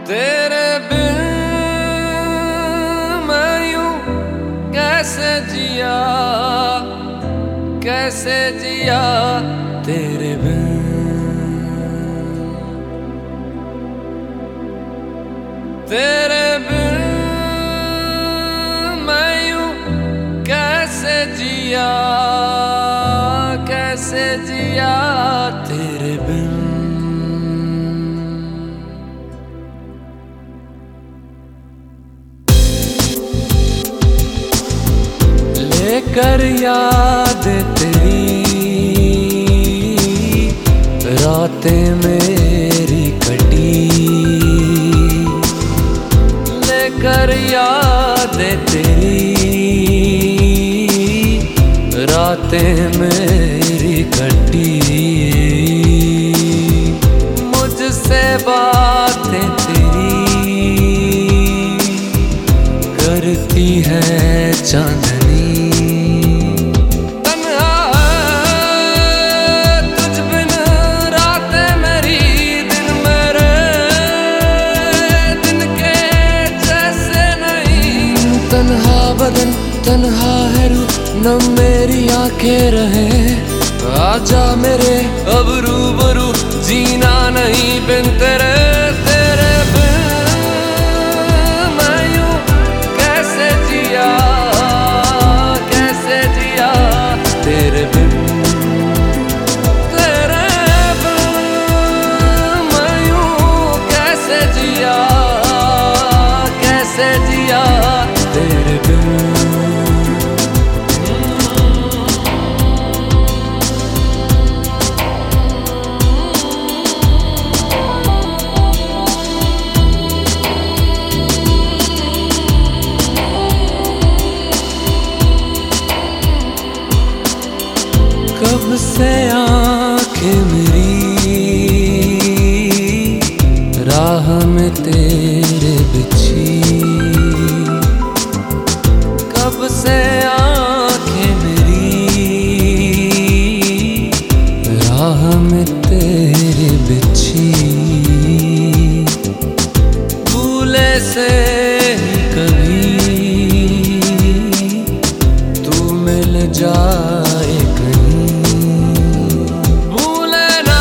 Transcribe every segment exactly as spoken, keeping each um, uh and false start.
तेरे बिन मैं यूं कैसे जिया, कैसे जिया तेरे बिन। तेरे बिन मैं यूं कैसे जिया, कैसे जिया तेरे बिन। लेकर याद तेरी रातें मेरी कटी, लेकर याद तेरी रातें मेरी कटी। मुझसे बातें तेरी करती है चांदनी। तन्हा बदन तन्हा है रूह न मेरी आंखें रहे। आजा मेरे अब रूबरू जीना नहीं बिन तेरे। तेरे बिन मैं यूं कैसे जिया, कैसे जिया तेरे बिन। तेरे बिन मैं यूं कैसे जिया, कैसे जिया तेरे बिन। कब से आँखें मेरी राह में तेरे बिछी, कब से आँखें मेरी राह में तेरे बिछी। भूले से ही कभी तू मिल जाए कहीं। भूले ना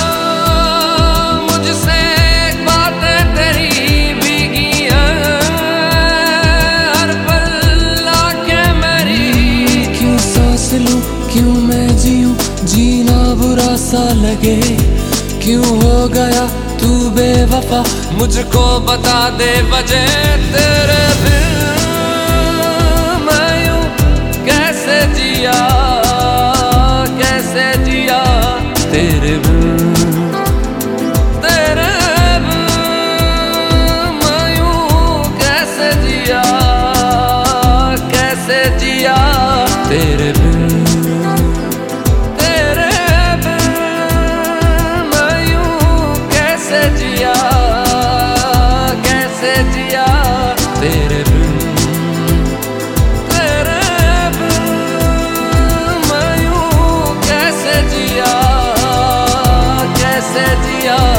मुझसे बातें तेरी भीगी हैं हर पल आके मेरी। क्यों सांस लूं क्यों मैं जीऊं जीना बुरा सा लगे। क्यों हो गया तू बेवफा मुझको बता दे वजह। तेरे बिन मैं यूं कैसे जिया, कैसे जिया तेरे बिन। तेरे बिन मैं यूं कैसे जिया, कैसे जिया तेरे बिन। तेरे बिन मैं यूं कैसे जिया, कैसे जिया तेरे बिन। कैसे जिया